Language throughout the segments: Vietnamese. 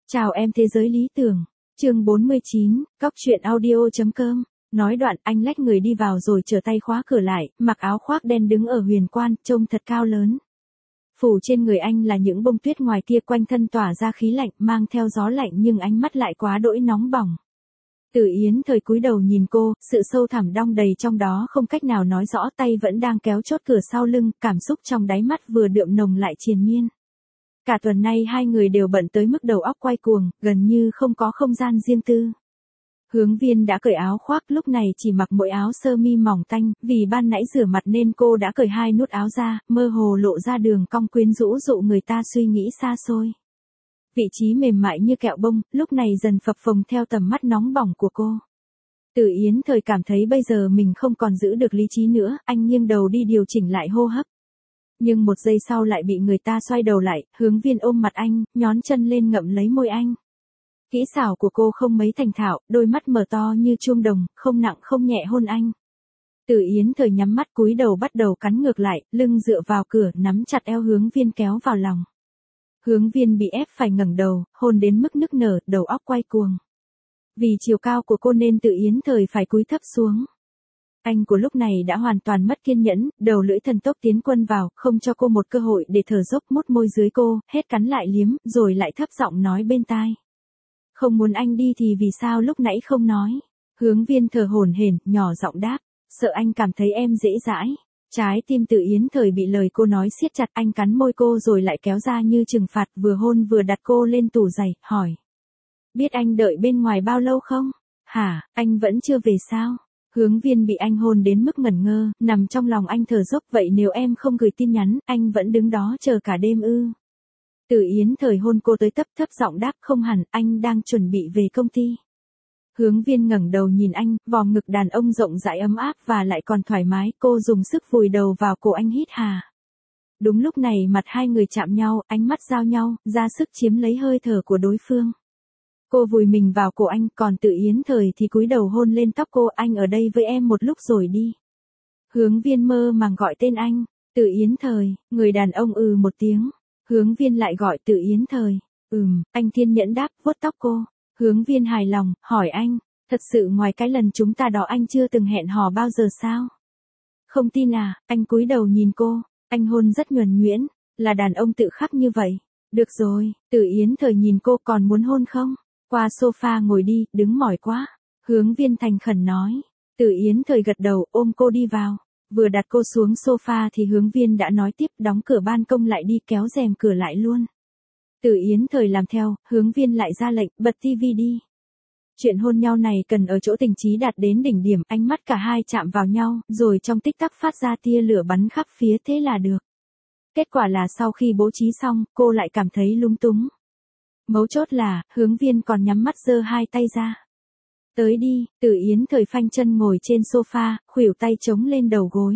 Chào em thế giới lý tưởng. Chương 49, Cóc truyện audio.com. Nói đoạn anh lách người đi vào rồi trở tay khóa cửa lại, mặc áo khoác đen đứng ở huyền quan, trông thật cao lớn. Phủ trên người anh là những bông tuyết ngoài kia, quanh thân tỏa ra khí lạnh, mang theo gió lạnh nhưng ánh mắt lại quá đỗi nóng bỏng. Từ Yến Thời cúi đầu nhìn cô, sự sâu thẳm đong đầy trong đó không cách nào nói rõ, tay vẫn đang kéo chốt cửa sau lưng, cảm xúc trong đáy mắt vừa đượm nồng lại triền miên. Cả tuần nay hai người đều bận tới mức đầu óc quay cuồng, gần như không có không gian riêng tư. Hướng Viên đã cởi áo khoác, lúc này chỉ mặc mỗi áo sơ mi mỏng tanh, vì ban nãy rửa mặt nên cô đã cởi hai nút áo ra, mơ hồ lộ ra đường cong quyến rũ dụ người ta suy nghĩ xa xôi. Vị trí mềm mại như kẹo bông, lúc này dần phập phồng theo tầm mắt nóng bỏng của cô. Từ Yến Thời cảm thấy bây giờ mình không còn giữ được lý trí nữa, anh nghiêng đầu đi điều chỉnh lại hô hấp. Nhưng một giây sau lại bị người ta xoay đầu lại, Hướng Viên ôm mặt anh, nhón chân lên ngậm lấy môi anh. Kỹ xảo của cô không mấy thành thạo, đôi mắt mở to như chuông đồng, không nặng không nhẹ hôn anh. Từ Yến Thời nhắm mắt cúi đầu bắt đầu cắn ngược lại, lưng dựa vào cửa, nắm chặt eo Hướng Viên kéo vào lòng. Hướng Viên bị ép phải ngẩng đầu, hôn đến mức nức nở, đầu óc quay cuồng. Vì chiều cao của cô nên Từ Yến Thời phải cúi thấp xuống. Anh của lúc này đã hoàn toàn mất kiên nhẫn, đầu lưỡi thần tốc tiến quân vào, không cho cô một cơ hội để thở dốc, mút môi dưới cô, hết cắn lại liếm, rồi lại thấp giọng nói bên tai. Không muốn anh đi thì vì sao lúc nãy không nói? Hướng Viên thở hổn hển, nhỏ giọng đáp, sợ anh cảm thấy em dễ dãi. Trái tim Từ Yến Thời bị lời cô nói siết chặt, anh cắn môi cô rồi lại kéo ra như trừng phạt, vừa hôn vừa đặt cô lên tủ giày, hỏi. Biết anh đợi bên ngoài bao lâu không? Hả, anh vẫn chưa về sao? Hướng Viên bị anh hôn đến mức ngẩn ngơ, nằm trong lòng anh thở dốc, vậy nếu em không gửi tin nhắn, anh vẫn đứng đó chờ cả đêm ư? Từ Yến Thời hôn cô tới thấp giọng đáp, không hẳn, anh đang chuẩn bị về công ty. Hướng Viên ngẩng đầu nhìn anh, vò ngực đàn ông rộng rãi ấm áp và lại còn thoải mái, cô dùng sức vùi đầu vào cổ anh hít hà. Đúng lúc này mặt hai người chạm nhau, ánh mắt giao nhau, ra sức chiếm lấy hơi thở của đối phương. Cô vùi mình vào cổ anh, còn Từ Yến Thời thì cúi đầu hôn lên tóc cô, anh ở đây với em một lúc rồi đi. Hướng Viên mơ màng gọi tên anh, Từ Yến Thời, người đàn ông một tiếng. Hướng Viên lại gọi Từ Yến Thời, anh kiên nhẫn đáp, vuốt tóc cô. Hướng Viên hài lòng, hỏi anh, thật sự ngoài cái lần chúng ta đó anh chưa từng hẹn hò bao giờ sao? Không tin à, anh cúi đầu nhìn cô, anh hôn rất nhuần nhuyễn, là đàn ông tự khắc như vậy. Được rồi, Từ Yến Thời nhìn cô, còn muốn hôn không? Qua sofa ngồi đi, đứng mỏi quá. Hướng Viên thành khẩn nói. Từ Yến Thời gật đầu, ôm cô đi vào. Vừa đặt cô xuống sofa thì Hướng Viên đã nói tiếp, đóng cửa ban công lại đi, kéo rèm cửa lại luôn. Từ Yến Thời làm theo, Hướng Viên lại ra lệnh, bật tivi đi. Chuyện hôn nhau này cần ở chỗ tình trí đạt đến đỉnh điểm, ánh mắt cả hai chạm vào nhau, rồi trong tích tắc phát ra tia lửa bắn khắp phía, thế là được. Kết quả là sau khi bố trí xong, cô lại cảm thấy lung túng. Mấu chốt là, Hướng Viên còn nhắm mắt giơ hai tay ra. Tới đi, Từ Yến Thời phanh chân ngồi trên sofa, khuỷu tay chống lên đầu gối.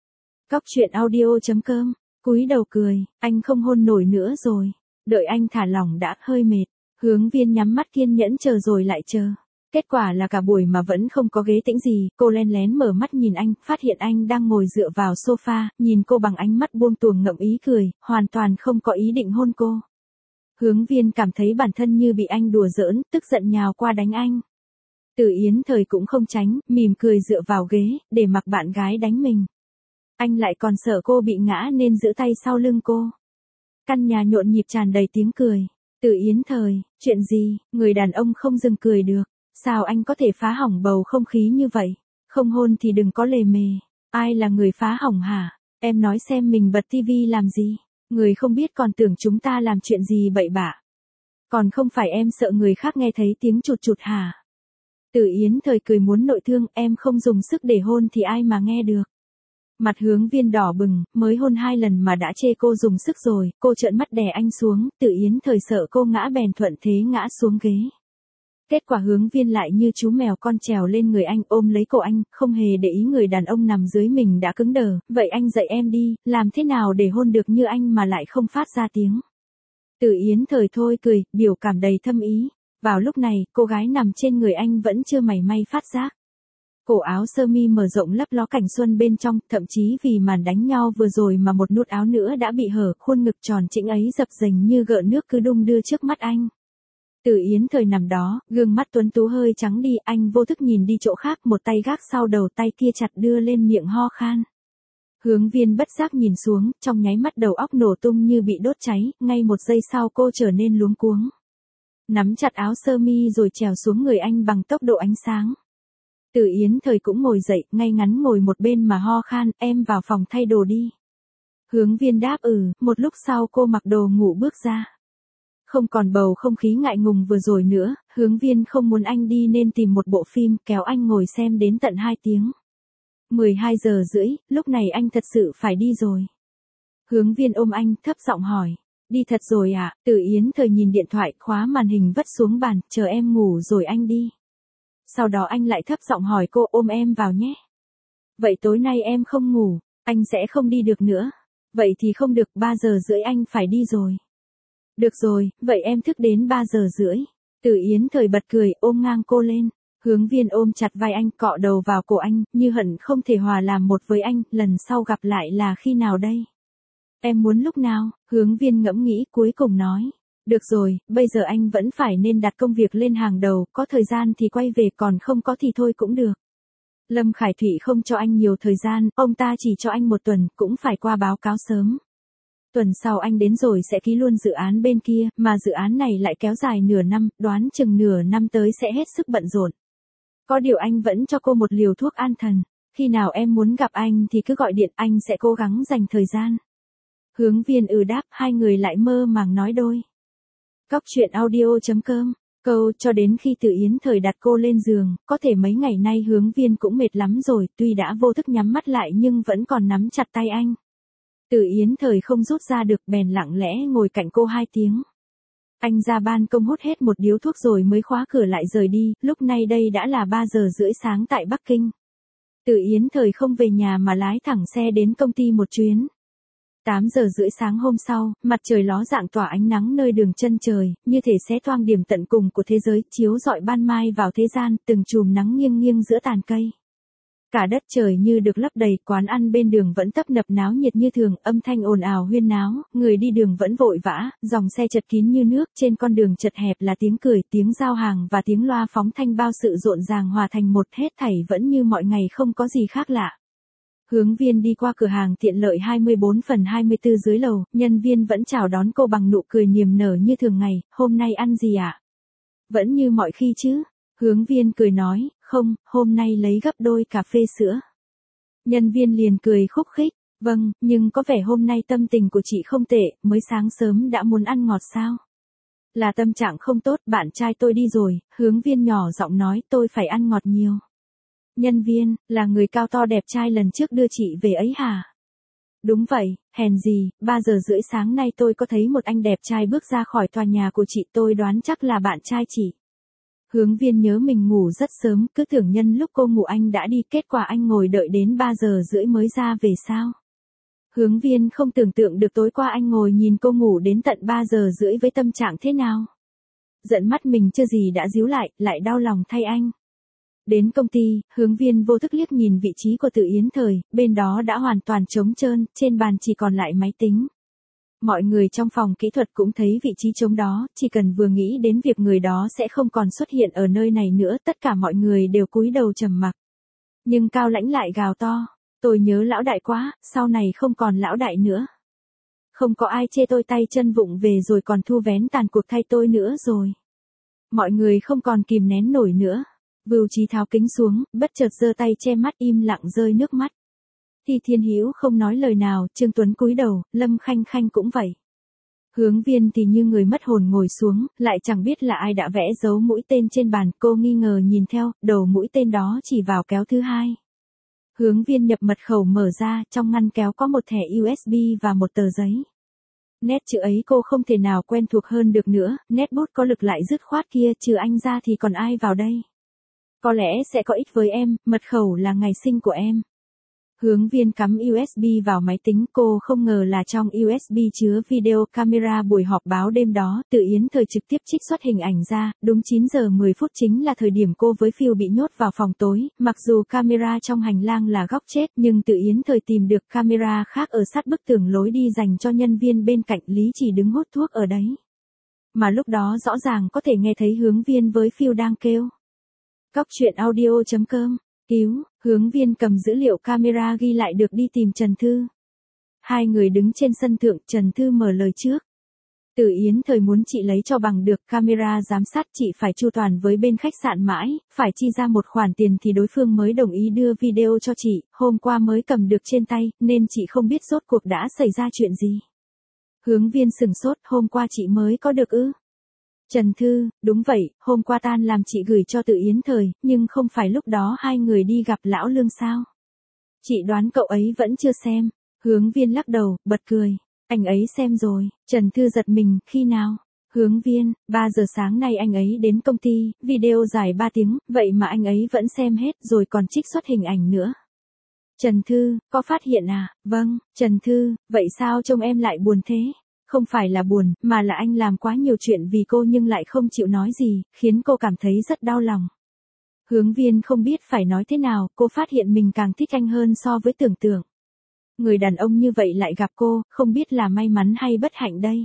Cóc truyện audio.com, cúi đầu cười, anh không hôn nổi nữa rồi. Đợi anh thả lỏng đã, hơi mệt. Hướng Viên nhắm mắt kiên nhẫn chờ rồi lại chờ. Kết quả là cả buổi mà vẫn không có ghế tĩnh gì, cô len lén mở mắt nhìn anh, phát hiện anh đang ngồi dựa vào sofa, nhìn cô bằng ánh mắt buông tuồng ngậm ý cười, hoàn toàn không có ý định hôn cô. Hướng Viên cảm thấy bản thân như bị anh đùa giỡn, tức giận nhào qua đánh anh. Từ Yến Thời cũng không tránh, mỉm cười dựa vào ghế, để mặc bạn gái đánh mình. Anh lại còn sợ cô bị ngã nên giữ tay sau lưng cô. Căn nhà nhộn nhịp tràn đầy tiếng cười. Từ Yến Thời, chuyện gì, người đàn ông không dừng cười được. Sao anh có thể phá hỏng bầu không khí như vậy? Không hôn thì đừng có lề mề. Ai là người phá hỏng hả? Em nói xem mình bật tivi làm gì? Người không biết còn tưởng chúng ta làm chuyện gì bậy bạ. Còn không phải em sợ người khác nghe thấy tiếng chụt chụt hả? Từ Yến Thời cười muốn nội thương, em không dùng sức để hôn thì ai mà nghe được. Mặt Hướng Viên đỏ bừng, mới hôn 2 lần mà đã chê cô dùng sức rồi, cô trợn mắt đè anh xuống, Từ Yến Thời sợ cô ngã bèn thuận thế ngã xuống ghế. Kết quả Hướng Viên lại như chú mèo con trèo lên người anh, ôm lấy cổ anh, không hề để ý người đàn ông nằm dưới mình đã cứng đờ, vậy anh dạy em đi, làm thế nào để hôn được như anh mà lại không phát ra tiếng. Từ Yến Thời thôi cười, biểu cảm đầy thâm ý. Vào lúc này, cô gái nằm trên người anh vẫn chưa mảy may phát giác. Cổ áo sơ mi mở rộng lấp ló cảnh xuân bên trong, thậm chí vì màn đánh nhau vừa rồi mà một nút áo nữa đã bị hở, khuôn ngực tròn trĩnh ấy dập dềnh như gợn nước cứ đung đưa trước mắt anh. Từ Yến Thời nằm đó, gương mắt tuấn tú hơi trắng đi, anh vô thức nhìn đi chỗ khác, một tay gác sau đầu, tay kia chặt đưa lên miệng ho khan. Hướng Viên bất giác nhìn xuống, trong nháy mắt đầu óc nổ tung như bị đốt cháy, ngay một giây sau cô trở nên luống cuống. Nắm chặt áo sơ mi rồi trèo xuống người anh bằng tốc độ ánh sáng. Từ Yến Thời cũng ngồi dậy, ngay ngắn ngồi một bên mà ho khan, em vào phòng thay đồ đi. Hướng Viên đáp một lúc sau cô mặc đồ ngủ bước ra. Không còn bầu không khí ngại ngùng vừa rồi nữa, Hướng Viên không muốn anh đi nên tìm một bộ phim, kéo anh ngồi xem đến tận 2 tiếng. 12 giờ rưỡi, lúc này anh thật sự phải đi rồi. Hướng Viên ôm anh, thấp giọng hỏi. Đi thật rồi à? Từ Yến Thời nhìn điện thoại, khóa màn hình vất xuống bàn, chờ em ngủ rồi anh đi. Sau đó anh lại thấp giọng hỏi cô, ôm em vào nhé. Vậy tối nay em không ngủ, anh sẽ không đi được nữa. Vậy thì không được, 3 giờ rưỡi anh phải đi rồi. Được rồi, vậy em thức đến 3 giờ rưỡi. Từ Yến Thời bật cười, ôm ngang cô lên. Hướng Viên ôm chặt vai anh, cọ đầu vào cổ anh, như hận không thể hòa làm một với anh, lần sau gặp lại là khi nào đây? Em muốn lúc nào? Hướng Viên ngẫm nghĩ cuối cùng nói. Được rồi, bây giờ anh vẫn phải nên đặt công việc lên hàng đầu, có thời gian thì quay về, còn không có thì thôi cũng được. Lâm Khải Thụy không cho anh nhiều thời gian, ông ta chỉ cho anh 1 tuần, cũng phải qua báo cáo sớm. Tuần sau anh đến rồi sẽ ký luôn dự án bên kia, mà dự án này lại kéo dài nửa năm, đoán chừng nửa năm tới sẽ hết sức bận rộn. Có điều anh vẫn cho cô một liều thuốc an thần, khi nào em muốn gặp anh thì cứ gọi điện, anh sẽ cố gắng dành thời gian. Hướng Viên đáp, hai người lại mơ màng nói đôi. Cóc truyện audio.com. Câu cho đến khi Từ Yến Thời đặt cô lên giường, có thể mấy ngày nay Hướng Viên cũng mệt lắm rồi, tuy đã vô thức nhắm mắt lại nhưng vẫn còn nắm chặt tay anh. Từ Yến Thời không rút ra được, bèn lặng lẽ ngồi cạnh cô 2 tiếng. Anh ra ban công hút hết một điếu thuốc rồi mới khóa cửa lại rời đi, lúc này đây đã là 3 giờ rưỡi sáng tại Bắc Kinh. Từ Yến Thời không về nhà mà lái thẳng xe đến công ty một chuyến. 8 giờ rưỡi sáng hôm sau, mặt trời ló dạng tỏa ánh nắng nơi đường chân trời, như thể xé toang điểm tận cùng của thế giới, chiếu rọi ban mai vào thế gian, từng chùm nắng nghiêng nghiêng giữa tàn cây. Cả đất trời như được lấp đầy, quán ăn bên đường vẫn tấp nập náo nhiệt như thường, âm thanh ồn ào huyên náo, người đi đường vẫn vội vã, dòng xe chật kín như nước, trên con đường chật hẹp là tiếng cười, tiếng giao hàng và tiếng loa phóng thanh bao sự rộn ràng hòa thành một, hết thảy vẫn như mọi ngày không có gì khác lạ. Hướng Viên đi qua cửa hàng tiện lợi 24/24 dưới lầu, nhân viên vẫn chào đón cô bằng nụ cười niềm nở như thường ngày, hôm nay ăn gì ạ? Vẫn như mọi khi chứ? Hướng Viên cười nói, không, hôm nay lấy gấp đôi cà phê sữa. Nhân viên liền cười khúc khích, vâng, nhưng có vẻ hôm nay tâm tình của chị không tệ, mới sáng sớm đã muốn ăn ngọt sao? Là tâm trạng không tốt, bạn trai tôi đi rồi, Hướng Viên nhỏ giọng nói, tôi phải ăn ngọt nhiều. Nhân viên, là người cao to đẹp trai lần trước đưa chị về ấy hả? Đúng vậy, hèn gì, 3 giờ rưỡi sáng nay tôi có thấy một anh đẹp trai bước ra khỏi tòa nhà của chị, tôi đoán chắc là bạn trai chị. Hướng Viên nhớ mình ngủ rất sớm, cứ tưởng nhân lúc cô ngủ anh đã đi, kết quả anh ngồi đợi đến 3 giờ rưỡi mới ra về sao? Hướng Viên không tưởng tượng được tối qua anh ngồi nhìn cô ngủ đến tận 3 giờ rưỡi với tâm trạng thế nào. Giận mắt mình chưa gì đã díu lại đau lòng thay anh. Đến công ty, Hướng Viên vô thức liếc nhìn vị trí của Từ Yến Thời, bên đó đã hoàn toàn trống trơn, trên bàn chỉ còn lại máy tính. Mọi người trong phòng kỹ thuật cũng thấy vị trí trống đó, chỉ cần vừa nghĩ đến việc người đó sẽ không còn xuất hiện ở nơi này nữa, tất cả mọi người đều cúi đầu trầm mặc. Nhưng Cao Lãnh lại gào to, tôi nhớ lão đại quá, sau này không còn lão đại nữa. Không có ai chê tôi tay chân vụng về rồi còn thu vén tàn cuộc thay tôi nữa rồi. Mọi người không còn kìm nén nổi nữa. Vưu Chí tháo kính xuống, bất chợt giơ tay che mắt im lặng rơi nước mắt. Thi Thiên Hữu không nói lời nào, Trương Tuấn cúi đầu, Lâm Khanh Khanh cũng vậy. Hướng Viên thì như người mất hồn ngồi xuống, lại chẳng biết là ai đã vẽ dấu mũi tên trên bàn, cô nghi ngờ nhìn theo, đầu mũi tên đó chỉ vào kéo thứ hai. Hướng Viên nhập mật khẩu mở ra, trong ngăn kéo có một thẻ USB và một tờ giấy. Nét chữ ấy cô không thể nào quen thuộc hơn được nữa, nét bút có lực lại dứt khoát kia, trừ anh ra thì còn ai vào đây. Có lẽ sẽ có ích với em, mật khẩu là ngày sinh của em. Hướng Viên cắm USB vào máy tính, cô không ngờ là trong USB chứa video camera buổi họp báo đêm đó, Từ Yến Thời trực tiếp trích xuất hình ảnh ra, đúng 9 giờ 10 phút chính là thời điểm cô với Phiêu bị nhốt vào phòng tối, mặc dù camera trong hành lang là góc chết, nhưng Từ Yến Thời tìm được camera khác ở sát bức tường lối đi dành cho nhân viên bên cạnh, Lý Chỉ đứng hút thuốc ở đấy. mà lúc đó rõ ràng có thể nghe thấy Hướng Viên với Phiêu đang kêu. Cóc truyện audio.com, cứu, Hướng Viên cầm dữ liệu camera ghi lại được đi tìm Trần Thư. Hai người đứng trên sân thượng, Trần Thư mở lời trước. Từ Yến Thời muốn chị lấy cho bằng được camera giám sát, chị phải chu toàn với bên khách sạn mãi, phải chi ra một khoản tiền thì đối phương mới đồng ý đưa video cho chị, hôm qua mới cầm được trên tay, nên chị không biết rốt cuộc đã xảy ra chuyện gì. Hướng Viên sừng sốt, hôm qua chị mới có được ư? Trần Thư, đúng vậy, hôm qua tan làm chị gửi cho Từ Yến Thời, nhưng không phải lúc đó hai người đi gặp lão Lương sao? Chị đoán cậu ấy vẫn chưa xem. Hướng Viên lắc đầu, bật cười. Anh ấy xem rồi. Trần Thư giật mình, khi nào? Hướng Viên, 3 giờ sáng nay anh ấy đến công ty, video dài 3 tiếng, vậy mà anh ấy vẫn xem hết rồi còn trích xuất hình ảnh nữa. Trần Thư, có phát hiện à? Vâng. Trần Thư, vậy sao trông em lại buồn thế? Không phải là buồn, mà là anh làm quá nhiều chuyện vì cô nhưng lại không chịu nói gì, khiến cô cảm thấy rất đau lòng. Hướng Viên không biết phải nói thế nào, cô phát hiện mình càng thích anh hơn so với tưởng tượng. Người đàn ông như vậy lại gặp cô, không biết là may mắn hay bất hạnh đây.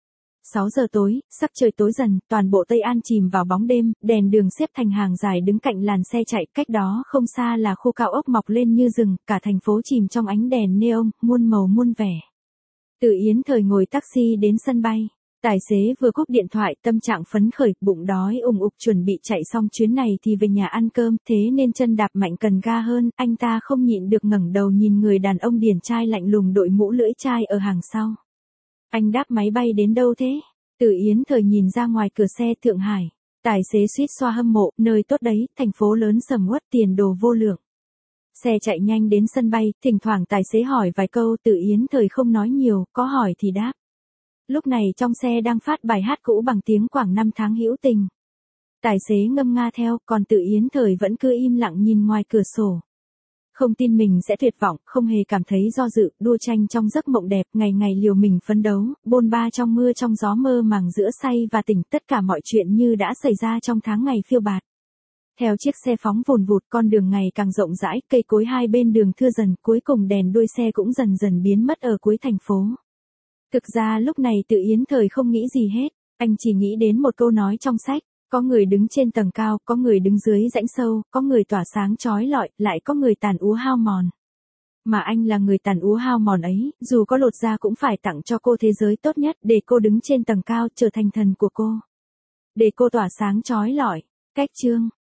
6 giờ tối, sắc trời tối dần, toàn bộ Tây An chìm vào bóng đêm, đèn đường xếp thành hàng dài đứng cạnh làn xe chạy, cách đó không xa là khu cao ốc mọc lên như rừng, cả thành phố chìm trong ánh đèn neon, muôn màu muôn vẻ. Từ Yến Thời ngồi taxi đến sân bay. Tài xế vừa cúp điện thoại, tâm trạng phấn khởi, bụng đói ùng ục chuẩn bị chạy xong chuyến này thì về nhà ăn cơm, thế nên chân đạp mạnh cần ga hơn, anh ta không nhịn được ngẩng đầu nhìn người đàn ông điển trai lạnh lùng đội mũ lưỡi chai ở hàng sau. Anh đáp máy bay đến đâu thế? Từ Yến Thời nhìn ra ngoài cửa xe Thượng Hải. Tài xế suýt xoa hâm mộ, nơi tốt đấy, thành phố lớn sầm uất, tiền đồ vô lượng. Xe chạy nhanh đến sân bay, thỉnh thoảng tài xế hỏi vài câu, Từ Yến Thời không nói nhiều, có hỏi thì đáp. Lúc này trong xe đang phát bài hát cũ bằng tiếng Quảng Năm tháng hữu tình. Tài xế ngâm nga theo, còn Từ Yến Thời vẫn cứ im lặng nhìn ngoài cửa sổ. Không tin mình sẽ tuyệt vọng, không hề cảm thấy do dự, đua tranh trong giấc mộng đẹp, ngày ngày liều mình phấn đấu, bôn ba trong mưa trong gió, mơ màng giữa say và tỉnh, tất cả mọi chuyện như đã xảy ra trong tháng ngày phiêu bạt. Theo chiếc xe phóng vùn vụt, con đường ngày càng rộng rãi, cây cối hai bên đường thưa dần, cuối cùng đèn đuôi xe cũng dần dần biến mất ở cuối thành phố. Thực ra lúc này Từ Yến Thời không nghĩ gì hết, anh chỉ nghĩ đến một câu nói trong sách, có người đứng trên tầng cao, có người đứng dưới rãnh sâu, có người tỏa sáng chói lọi, lại có người tàn úa hao mòn. Mà anh là người tàn úa hao mòn ấy, dù có lột da cũng phải tặng cho cô thế giới tốt nhất, để cô đứng trên tầng cao trở thành thần của cô. Để cô tỏa sáng chói lọi. Cách chương